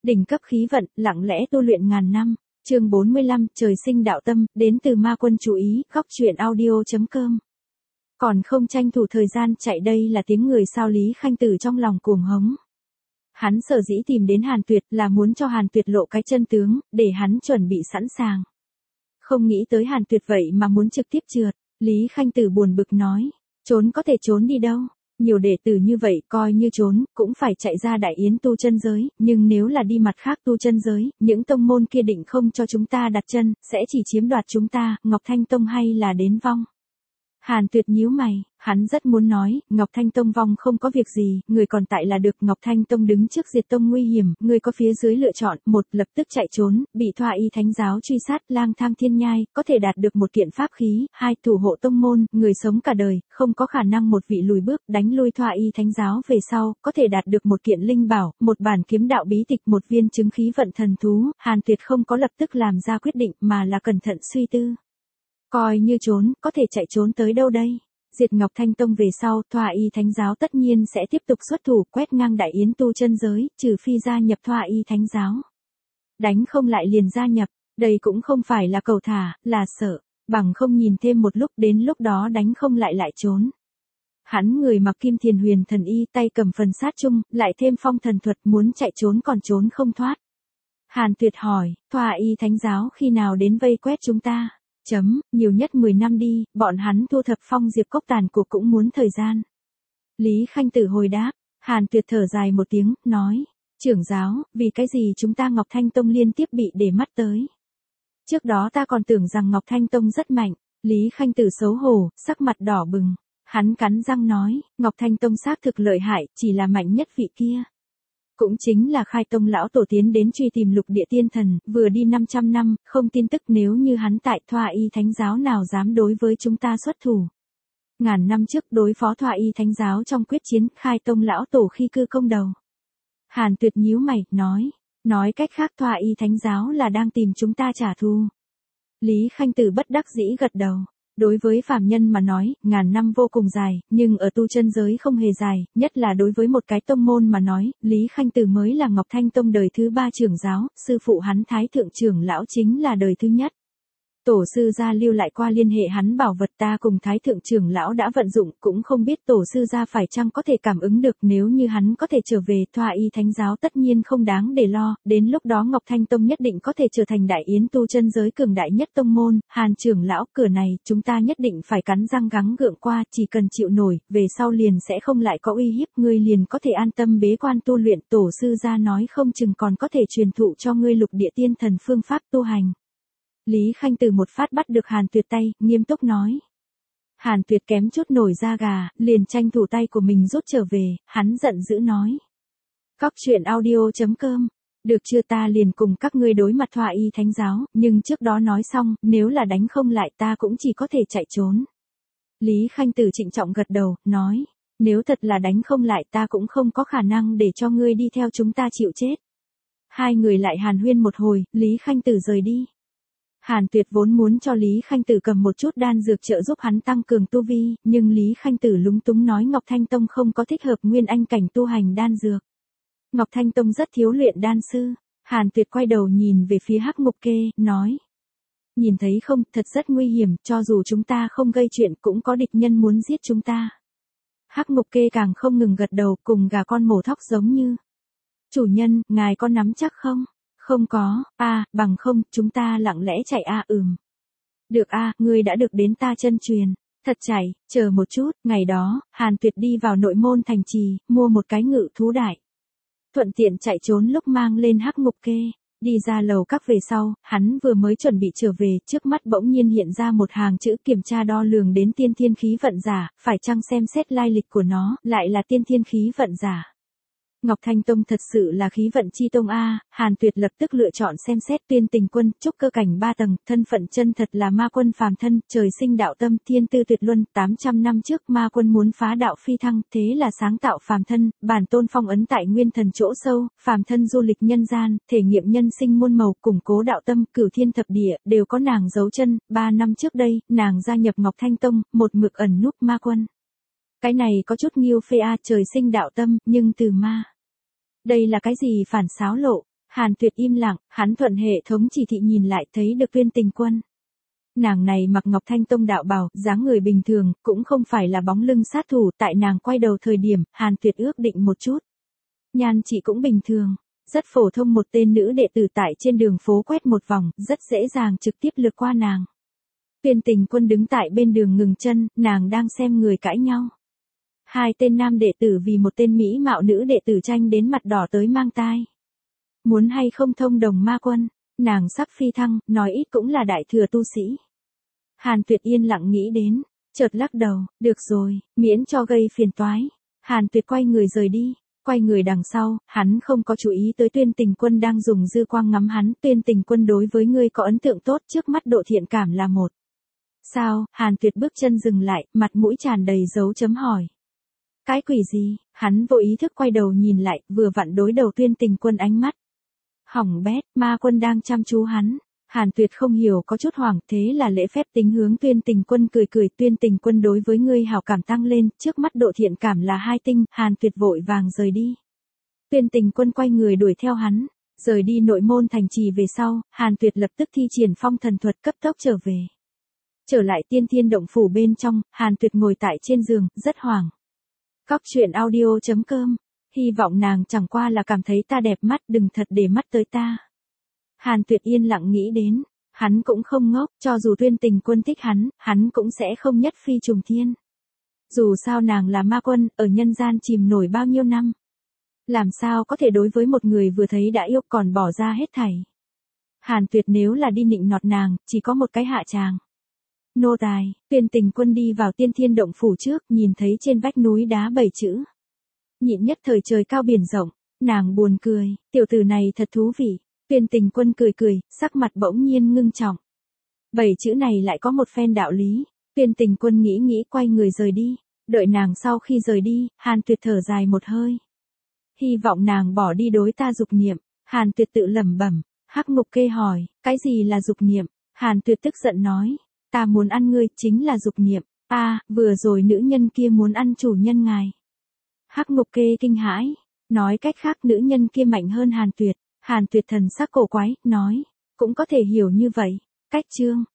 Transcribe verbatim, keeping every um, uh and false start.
Đỉnh cấp khí vận, lặng lẽ tu luyện ngàn năm. Chương bốn mươi lăm, trời sinh đạo tâm, đến từ ma quân chú ý, góc truyện audio chấm com. Còn không tranh thủ thời gian chạy, đây là tiếng người sao Lý Khanh Tử trong lòng cuồng hống. Hắn sở dĩ tìm đến Hàn Tuyệt là muốn cho Hàn Tuyệt lộ cái chân tướng, để hắn chuẩn bị sẵn sàng. Không nghĩ tới Hàn Tuyệt vậy mà muốn trực tiếp trượt, Lý Khanh Tử buồn bực nói, trốn có thể trốn đi đâu. Nhiều đệ tử như vậy coi như trốn, cũng phải chạy ra Đại Yến tu chân giới, nhưng nếu là đi mặt khác tu chân giới, những tông môn kia định không cho chúng ta đặt chân, sẽ chỉ chiếm đoạt chúng ta, Ngọc Thanh Tông hay là đến vong. Hàn Tuyệt nhíu mày, hắn rất muốn nói, Ngọc Thanh Tông vong không có việc gì, người còn tại là được. Ngọc Thanh Tông đứng trước diệt tông nguy hiểm, người có phía dưới lựa chọn, một lập tức chạy trốn, bị Thoa Y Thánh giáo truy sát, lang thang thiên nhai, có thể đạt được một kiện pháp khí, hai thủ hộ tông môn, người sống cả đời, không có khả năng một vị lùi bước, đánh lui Thoa Y Thánh giáo về sau, có thể đạt được một kiện linh bảo, một bản kiếm đạo bí tịch, một viên chứng khí vận thần thú. Hàn Tuyệt không có lập tức làm ra quyết định mà là cẩn thận suy tư. Coi như trốn, có thể chạy trốn tới đâu đây? Diệt Ngọc Thanh Tông về sau, Thoa Y Thánh giáo tất nhiên sẽ tiếp tục xuất thủ quét ngang Đại Yến tu chân giới, trừ phi gia nhập Thoa Y Thánh giáo. Đánh không lại liền gia nhập, đây cũng không phải là cầu thả, là sợ, bằng không nhìn thêm một lúc, đến lúc đó đánh không lại lại trốn. Hắn người mặc Kim Thiền Huyền Thần Y, tay cầm phần sát chung, lại thêm phong thần thuật, muốn chạy trốn còn trốn không thoát. Hàn Tuyệt hỏi, Thoa Y Thánh giáo khi nào đến vây quét chúng ta? Chấm, nhiều nhất mười năm đi, bọn hắn thu thập Phong Diệp Cốc tàn cuộc cũng muốn thời gian. Lý Khanh Tử hồi đáp, Hàn Tuyệt thở dài một tiếng, nói, trưởng giáo, vì cái gì chúng ta Ngọc Thanh Tông liên tiếp bị để mắt tới. Trước đó ta còn tưởng rằng Ngọc Thanh Tông rất mạnh, Lý Khanh Tử xấu hổ, sắc mặt đỏ bừng, hắn cắn răng nói, Ngọc Thanh Tông xác thực lợi hại, chỉ là mạnh nhất vị kia. Cũng chính là Khai Tông lão tổ tiến đến truy tìm lục địa tiên thần, vừa đi năm trăm năm, không tin tức, nếu như hắn tại Thoa Y Thánh giáo nào dám đối với chúng ta xuất thủ. Ngàn năm trước đối phó Thoa Y Thánh giáo trong quyết chiến, Khai Tông lão tổ khi cư công đầu. Hàn Tuyệt nhíu mày, nói, nói cách khác Thoa Y Thánh giáo là đang tìm chúng ta trả thù. Lý Khanh Tử bất đắc dĩ gật đầu. Đối với phàm nhân mà nói, ngàn năm vô cùng dài, nhưng ở tu chân giới không hề dài, nhất là đối với một cái tông môn mà nói, Lý Khanh Tử mới là Ngọc Thanh Tông đời thứ ba trưởng giáo, sư phụ hắn Thái Thượng trưởng lão chính là đời thứ nhất. Tổ sư gia lưu lại qua liên hệ hắn bảo vật, ta cùng Thái Thượng trưởng lão đã vận dụng, cũng không biết tổ sư gia phải chăng có thể cảm ứng được, nếu như hắn có thể trở về, Thoa Y Thánh giáo tất nhiên không đáng để lo, đến lúc đó Ngọc Thanh Tông nhất định có thể trở thành Đại Yến tu chân giới cường đại nhất tông môn. Hàn trưởng lão, cửa này, chúng ta nhất định phải cắn răng gắng gượng qua, chỉ cần chịu nổi, về sau liền sẽ không lại có uy hiếp, ngươi liền có thể an tâm bế quan tu luyện, tổ sư gia nói không chừng còn có thể truyền thụ cho ngươi lục địa tiên thần phương pháp tu hành. Lý Khanh Tử một phát bắt được Hàn Tuyệt tay, nghiêm túc nói. Hàn Tuyệt kém chút nổi da gà, liền tranh thủ tay của mình rút trở về, hắn giận dữ nói. Góc truyện audio chấm com, được chưa, ta liền cùng các ngươi đối mặt Thoa Y Thánh giáo, nhưng trước đó nói xong, nếu là đánh không lại ta cũng chỉ có thể chạy trốn. Lý Khanh Tử trịnh trọng gật đầu, nói, nếu thật là đánh không lại ta cũng không có khả năng để cho ngươi đi theo chúng ta chịu chết. Hai người lại hàn huyên một hồi, Lý Khanh Tử rời đi. Hàn Tuyệt vốn muốn cho Lý Khanh Tử cầm một chút đan dược trợ giúp hắn tăng cường tu vi, nhưng Lý Khanh Tử lúng túng nói Ngọc Thanh Tông không có thích hợp nguyên anh cảnh tu hành đan dược. Ngọc Thanh Tông rất thiếu luyện đan sư. Hàn Tuyệt quay đầu nhìn về phía Hắc Ngục Kê, nói. Nhìn thấy không, thật rất nguy hiểm, cho dù chúng ta không gây chuyện cũng có địch nhân muốn giết chúng ta. Hắc Ngục Kê càng không ngừng gật đầu, cùng gà con mổ thóc giống như. Chủ nhân, ngài có nắm chắc không? Không có, a à, bằng không, chúng ta lặng lẽ chạy a à, ừm. Được a à, ngươi đã được đến ta chân truyền. Thật chạy, chờ một chút, ngày đó, Hàn Tuyệt đi vào nội môn thành trì, mua một cái ngự thú đại. Thuận tiện chạy trốn lúc mang lên Hắc Ngục Kê. Đi ra lầu các về sau, hắn vừa mới chuẩn bị trở về, trước mắt bỗng nhiên hiện ra một hàng chữ kiểm tra đo lường đến tiên thiên khí vận giả, phải chăng xem xét lai lịch của nó, lại là tiên thiên khí vận giả. Ngọc Thanh Tông thật sự là khí vận chi tông a. Hàn Tuyệt lập tức lựa chọn xem xét. Tuyên Tình Quân, trúc cơ cảnh ba tầng, thân phận chân thật là ma quân phàm thân, trời sinh đạo tâm, thiên tư tuyệt luân. Tám trăm năm trước ma quân muốn phá đạo phi thăng, thế là sáng tạo phàm thân, bản tôn phong ấn tại nguyên thần chỗ sâu, phàm thân du lịch nhân gian, thể nghiệm nhân sinh muôn màu, củng cố đạo tâm, cửu thiên thập địa đều có nàng dấu chân. Ba năm trước đây, nàng gia nhập Ngọc Thanh Tông, một mực ẩn núp ma quân. Cái này có chút nghiêu phê a, trời sinh đạo tâm, nhưng từ ma. Đây là cái gì phản xáo lộ? Hàn Tuyệt im lặng, hắn thuận hệ thống chỉ thị nhìn lại thấy được Tuyên Tình Quân. Nàng này mặc Ngọc Thanh Tông đạo bào, dáng người bình thường, cũng không phải là bóng lưng sát thủ, tại nàng quay đầu thời điểm, Hàn Tuyệt ước định một chút. Nhan chị cũng bình thường, rất phổ thông một tên nữ đệ tử tại trên đường phố quét một vòng, rất dễ dàng trực tiếp lướt qua nàng. Tuyên Tình Quân đứng tại bên đường ngừng chân, nàng đang xem người cãi nhau. Hai tên nam đệ tử vì một tên mỹ mạo nữ đệ tử tranh đến mặt đỏ tới mang tai. Muốn hay không thông đồng ma quân, nàng sắp phi thăng, nói ít cũng là đại thừa tu sĩ. Hàn Tuyệt yên lặng nghĩ đến, chợt lắc đầu, được rồi, miễn cho gây phiền toái. Hàn Tuyệt quay người rời đi, quay người đằng sau, hắn không có chú ý tới Tuyên Tình Quân đang dùng dư quang ngắm hắn. Tuyên Tình Quân đối với ngươi có ấn tượng tốt, trước mắt độ thiện cảm là một. Sao? Hàn Tuyệt bước chân dừng lại, mặt mũi tràn đầy dấu chấm hỏi. Cái quỷ gì? Hắn vô ý thức quay đầu nhìn lại, vừa vặn đối đầu Tuyên Tình Quân ánh mắt. Hỏng bét, ma quân đang chăm chú hắn. Hàn Tuyệt không hiểu, có chút hoảng, thế là lễ phép tính hướng Tuyên Tình Quân cười cười. Tuyên Tình Quân đối với ngươi hảo cảm tăng lên, trước mắt độ thiện cảm là hai tinh. Hàn Tuyệt vội vàng rời đi. Tuyên Tình Quân quay người đuổi theo hắn, rời đi nội môn thành trì về sau, Hàn Tuyệt lập tức thi triển phong thần thuật cấp tốc trở về. Trở lại Tiên Thiên Động Phủ bên trong, Hàn Tuyệt ngồi tại trên giường, rất hoảng. Góc truyện audio chấm com, hy vọng nàng chẳng qua là cảm thấy ta đẹp mắt, đừng thật để mắt tới ta. Hàn Tuyệt yên lặng nghĩ đến, hắn cũng không ngốc, cho dù Tuyên Tình Quân thích hắn, hắn cũng sẽ không nhất phi trùng thiên. Dù sao nàng là ma quân, ở nhân gian chìm nổi bao nhiêu năm. Làm sao có thể đối với một người vừa thấy đã yêu còn bỏ ra hết thảy. Hàn Tuyệt nếu là đi nịnh nọt nàng, chỉ có một cái hạ tràng. Nô tài. Tuyên Tình Quân đi vào Tiên Thiên Động Phủ trước, nhìn thấy trên vách núi đá bảy chữ. Nhịn nhất thời trời cao biển rộng, nàng buồn cười, tiểu tử này thật thú vị. Tuyên Tình Quân cười cười, sắc mặt bỗng nhiên ngưng trọng. Bảy chữ này lại có một phen đạo lý. Tuyên Tình Quân nghĩ nghĩ quay người rời đi. Đợi nàng sau khi rời đi, Hàn Tuyệt thở dài một hơi. Hy vọng nàng bỏ đi đối ta dục niệm. Hàn Tuyệt tự lẩm bẩm. Hắc Ngục Kê hỏi, cái gì là dục niệm? Hàn Tuyệt tức giận nói. Ta muốn ăn ngươi, chính là dục niệm. A, à, vừa rồi nữ nhân kia muốn ăn chủ nhân ngài. Hắc Ngục Kê kinh hãi. Nói cách khác nữ nhân kia mạnh hơn Hàn Tuyệt. Hàn Tuyệt thần sắc cổ quái, nói. Cũng có thể hiểu như vậy. Cách chương.